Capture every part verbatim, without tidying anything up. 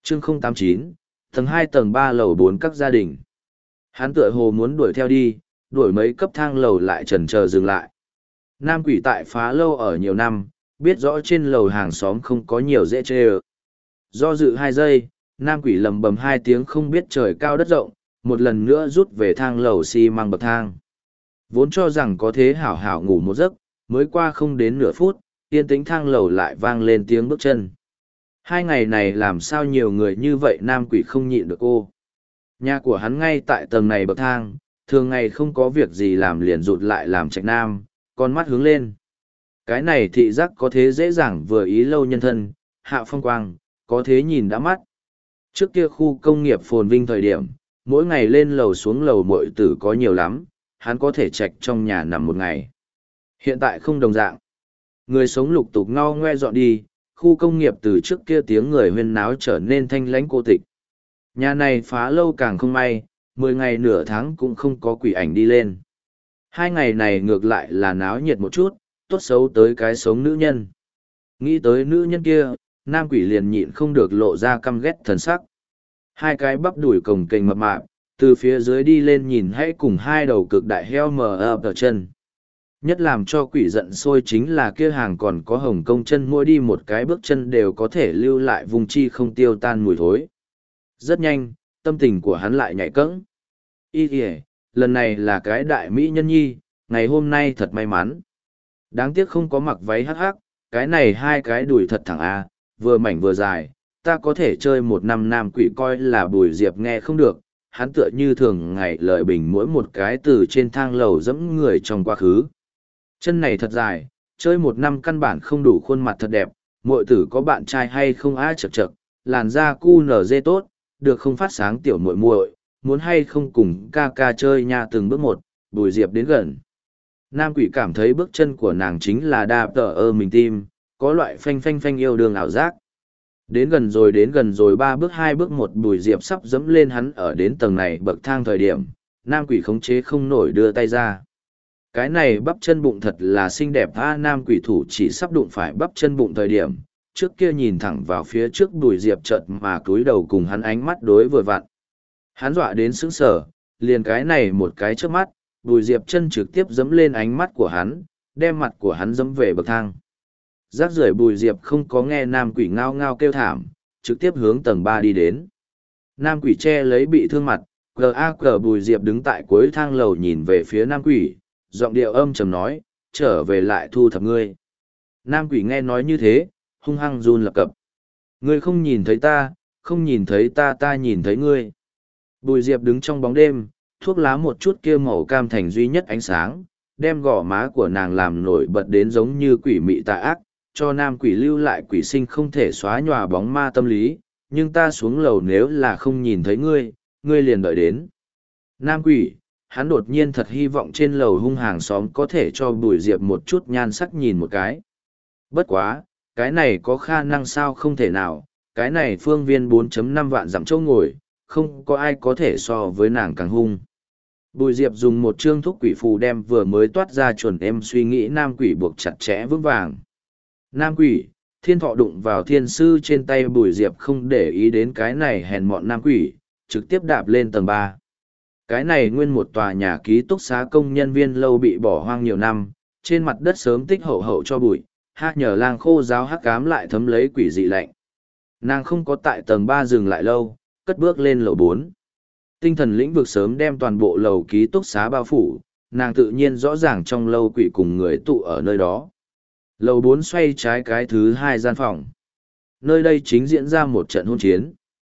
chương không tám chín, tầng hai tầng ba lầu bốn các gia đình. Hắn tựa hồ muốn đuổi theo đi, đuổi mấy cấp thang lầu lại chần chờ dừng lại. Nam quỷ tại phá lâu ở nhiều năm, biết rõ trên lầu hàng xóm không có nhiều dễ chê ơ. Do dự hai giây, nam quỷ lầm bầm hai tiếng không biết trời cao đất rộng, một lần nữa rút về thang lầu xi măng bậc thang. Vốn cho rằng có thế hảo hảo ngủ một giấc, mới qua không đến nửa phút, yên tĩnh thang lầu lại vang lên tiếng bước chân. Hai ngày này làm sao nhiều người như vậy nam quỷ không nhịn được cô. Nhà của hắn ngay tại tầng này bậc thang, thường ngày không có việc gì làm liền rụt lại làm trạch nam, con mắt hướng lên. Cái này thị giác có thế dễ dàng vừa ý lâu nhân thân, hạ phong quang, có thế nhìn đã mắt. Trước kia khu công nghiệp phồn vinh thời điểm, mỗi ngày lên lầu xuống lầu muội tử có nhiều lắm, hắn có thể trạch trong nhà nằm một ngày. Hiện tại không đồng dạng. Người sống lục tục ngao ngoe dọn đi, khu công nghiệp từ trước kia tiếng người huyên náo trở nên thanh lãnh cô tịch. Nhà này phá lâu càng không may, mười ngày nửa tháng cũng không có quỷ ảnh đi lên. Hai ngày này ngược lại là náo nhiệt một chút, tốt xấu tới cái sống nữ nhân. Nghĩ tới nữ nhân kia, nam quỷ liền nhịn không được lộ ra căm ghét thần sắc. Hai cái bắp đùi cồng kềnh mập mạp, từ phía dưới đi lên nhìn hãy cùng hai đầu cực đại heo mờ ập ở chân. Nhất làm cho quỷ giận sôi chính là kia hàng còn có hồng công chân mỗi đi một cái bước chân đều có thể lưu lại vùng chi không tiêu tan mùi thối. Rất nhanh, tâm tình của hắn lại nhảy cẫng. Ý kìa, lần này là cái đại mỹ nhân nhi, ngày hôm nay thật may mắn. Đáng tiếc không có mặc váy hắc hắc, cái này hai cái đùi thật thẳng a, vừa mảnh vừa dài, ta có thể chơi một năm nam quỷ coi là Bùi Diệp nghe không được, hắn tựa như thường ngày lợi bình mỗi một cái từ trên thang lầu dẫm người trong quá khứ. Chân này thật dài, chơi một năm căn bản không đủ khuôn mặt thật đẹp, muội tử có bạn trai hay không á chật chật, làn da cu nở dê tốt, được không phát sáng tiểu muội muội, muốn hay không cùng ca ca chơi nha từng bước một, Bùi Diệp đến gần. Nam quỷ cảm thấy bước chân của nàng chính là đạp tờ ơ mình tim, có loại phanh phanh phanh yêu đương ảo giác. Đến gần rồi đến gần rồi ba bước hai bước một Bùi Diệp sắp dẫm lên hắn ở đến tầng này bậc thang thời điểm, nam quỷ khống chế không nổi đưa tay ra. Cái này bắp chân bụng thật là xinh đẹp a, nam quỷ thủ chỉ sắp đụng phải bắp chân bụng thời điểm, trước kia nhìn thẳng vào phía trước Bùi Diệp chợt mà cúi đầu cùng hắn ánh mắt đối vừa vặn. Hắn dọa đến sững sờ, liền cái này một cái trước mắt, Bùi Diệp chân trực tiếp dẫm lên ánh mắt của hắn, đem mặt của hắn dẫm về bậc thang. Rác rưởi Bùi Diệp không có nghe nam quỷ ngao ngao kêu thảm, trực tiếp hướng tầng ba đi đến. Nam quỷ che lấy bị thương mặt, cờ a cờ Bùi Diệp đứng tại cuối thang lầu nhìn về phía nam quỷ, giọng điệu âm trầm nói, trở về lại thu thập ngươi. Nam quỷ nghe nói như thế, hung hăng run lập cập. Ngươi không nhìn thấy ta, không nhìn thấy ta ta nhìn thấy ngươi. Bùi Diệp đứng trong bóng đêm, thuốc lá một chút kia màu cam thành duy nhất ánh sáng, đem gò má của nàng làm nổi bật đến giống như quỷ mị tà ác, cho nam quỷ lưu lại quỷ sinh không thể xóa nhòa bóng ma tâm lý, nhưng ta xuống lầu nếu là không nhìn thấy ngươi, ngươi liền đợi đến. Nam quỷ, hắn đột nhiên thật hy vọng trên lầu hung hàng xóm có thể cho Bùi Diệp một chút nhan sắc nhìn một cái. Bất quá, cái này có khả năng sao không thể nào, cái này phương viên bốn phẩy năm vạn dặm châu ngồi, không có ai có thể so với nàng càng hung. Bùi Diệp dùng một chương thuốc quỷ phù đem vừa mới toát ra chuẩn em suy nghĩ nam quỷ buộc chặt chẽ vững vàng. Nam quỷ, thiên thọ đụng vào thiên sư trên tay Bùi Diệp không để ý đến cái này hèn mọn nam quỷ, trực tiếp đạp lên tầng ba. Cái này nguyên một tòa nhà ký túc xá công nhân viên lâu bị bỏ hoang nhiều năm, trên mặt đất sớm tích hậu hậu cho bụi, hát nhờ lang khô giáo hắc cám lại thấm lấy quỷ dị lạnh. Nàng không có tại tầng ba dừng lại lâu, cất bước lên lầu bốn. Tinh thần lĩnh vực sớm đem toàn bộ lầu ký túc xá bao phủ, nàng tự nhiên rõ ràng trong lâu quỷ cùng người tụ ở nơi đó. Lầu bốn xoay trái cái thứ hai gian phòng. Nơi đây chính diễn ra một trận hôn chiến.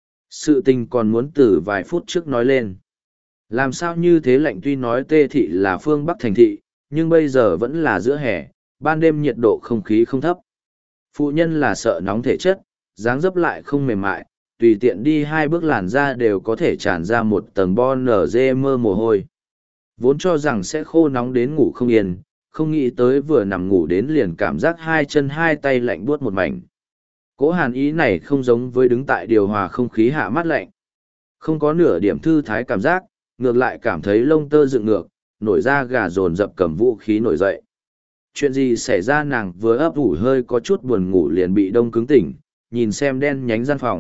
Sự tình còn muốn từ vài phút trước nói lên. Làm sao như thế lạnh tuy nói Tê Thị là phương Bắc thành thị, nhưng bây giờ vẫn là giữa hè, ban đêm nhiệt độ không khí không thấp. Phụ nhân là sợ nóng thể chất, dáng dấp lại không mềm mại, tùy tiện đi hai bước làn da đều có thể tràn ra một tầng bon nở dê mơ mồ hôi. Vốn cho rằng sẽ khô nóng đến ngủ không yên, không nghĩ tới vừa nằm ngủ đến liền cảm giác hai chân hai tay lạnh buốt một mảnh. Cỗ hàn ý này không giống với đứng tại điều hòa không khí hạ mát lạnh. Không có nửa điểm thư thái cảm giác, ngược lại cảm thấy lông tơ dựng ngược, nổi da gà dồn dập cầm vũ khí nổi dậy. Chuyện gì xảy ra nàng vừa ấp ủ hơi có chút buồn ngủ liền bị đông cứng tỉnh, nhìn xem đen nhánh gian phòng,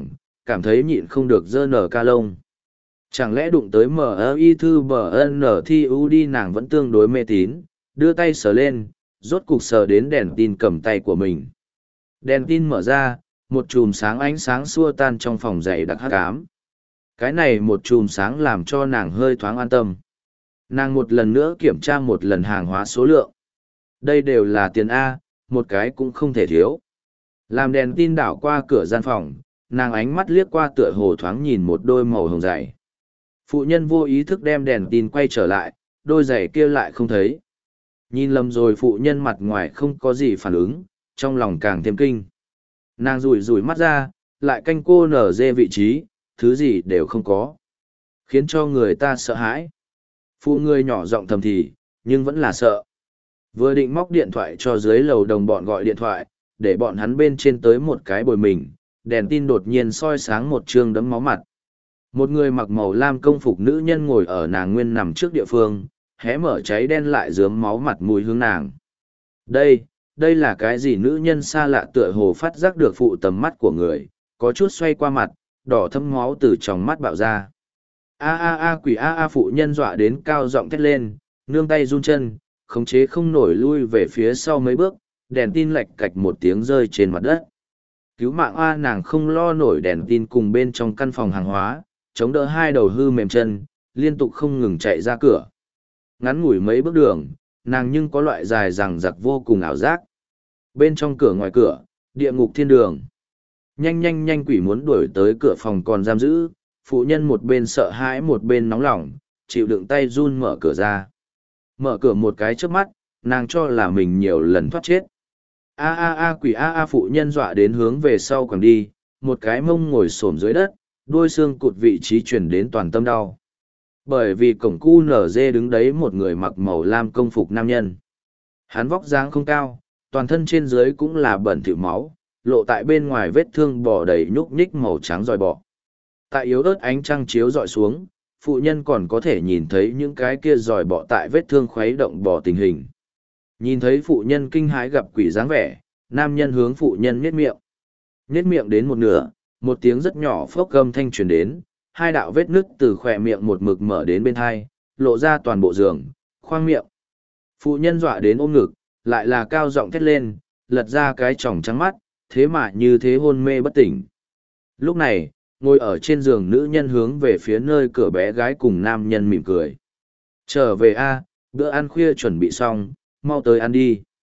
cảm thấy nhịn không được dơ nở ca lông. Chẳng lẽ đụng tới M I thư bờ N thi u đi, nàng vẫn tương đối mê tín, đưa tay sờ lên, rốt cục sờ đến đèn tin cầm tay của mình. Đèn tin mở ra, một chùm sáng ánh sáng xua tan trong phòng dày đặc hắc ám. Cái này một chùm sáng làm cho nàng hơi thoáng an tâm. Nàng một lần nữa kiểm tra một lần hàng hóa số lượng. Đây đều là tiền A, một cái cũng không thể thiếu. Làm đèn tin đảo qua cửa gian phòng, nàng ánh mắt liếc qua tựa hồ thoáng nhìn một đôi màu hồng dày. Phụ nhân vô ý thức đem đèn tin quay trở lại, đôi giày kia lại không thấy. Nhìn lầm rồi, phụ nhân mặt ngoài không có gì phản ứng, trong lòng càng thêm kinh. Nàng rủi rủi mắt ra, lại canh cô nở dê vị trí, thứ gì đều không có. Khiến cho người ta sợ hãi. Phụ người nhỏ giọng thầm thì, nhưng vẫn là sợ. Vừa định móc điện thoại cho dưới lầu đồng bọn gọi điện thoại, để bọn hắn bên trên tới một cái bồi mình, đèn tin đột nhiên soi sáng một trương đấm máu mặt. Một người mặc màu lam công phục nữ nhân ngồi ở nàng nguyên nằm trước địa phương, hé mở cháy đen lại rớm máu mặt mùi hướng nàng. Đây, đây là cái gì? Nữ nhân xa lạ tựa hồ phát giác được phụ tầm mắt của người, có chút xoay qua mặt, đỏ thâm máu từ trong mắt bạo ra. A a a quỷ a a, phụ nhân dọa đến cao giọng thét lên, nương tay run chân, khống chế không nổi lui về phía sau mấy bước, đèn tin lạch cạch một tiếng rơi trên mặt đất. Cứu mạng a, nàng không lo nổi đèn tin cùng bên trong căn phòng hàng hóa, chống đỡ hai đầu hư mềm chân, liên tục không ngừng chạy ra cửa. Ngắn ngủi mấy bước đường, nàng nhưng có loại dài rằng giặc vô cùng ảo giác. Bên trong cửa ngoài cửa, địa ngục thiên đường. Nhanh nhanh nhanh, quỷ muốn đuổi tới cửa phòng còn giam giữ, phụ nhân một bên sợ hãi một bên nóng lòng, chịu đựng tay run mở cửa ra. Mở cửa một cái trước mắt, nàng cho là mình nhiều lần thoát chết. A a a quỷ a a, phụ nhân dọa đến hướng về sau quẳng đi, một cái mông ngồi xổm dưới đất, đuôi xương cụt vị trí chuyển đến toàn tâm đau. Bởi vì cổng cu nở dê đứng đấy một người mặc màu lam công phục nam nhân. Hắn vóc dáng không cao, toàn thân trên dưới cũng là bẩn thỉu máu, lộ tại bên ngoài vết thương bò đầy nhúc nhích màu trắng dòi bọ. Tại yếu ớt ánh trăng chiếu dọi xuống, phụ nhân còn có thể nhìn thấy những cái kia dòi bọ tại vết thương khuấy động bò tình hình. Nhìn thấy phụ nhân kinh hãi gặp quỷ dáng vẻ, nam nhân hướng phụ nhân nhếch miệng. Nhếch miệng đến một nửa, một tiếng rất nhỏ phốc gầm thanh truyền đến, hai đạo vết nứt từ khỏe miệng một mực mở đến bên hai, lộ ra toàn bộ giường, khoang miệng. Phụ nhân dọa đến ôm ngực, lại là cao giọng thét lên, lật ra cái tròng trắng mắt, thế mà như thế hôn mê bất tỉnh. Lúc này, ngồi ở trên giường nữ nhân hướng về phía nơi cửa bé gái cùng nam nhân mỉm cười. Trở về a, bữa ăn khuya chuẩn bị xong, mau tới ăn đi.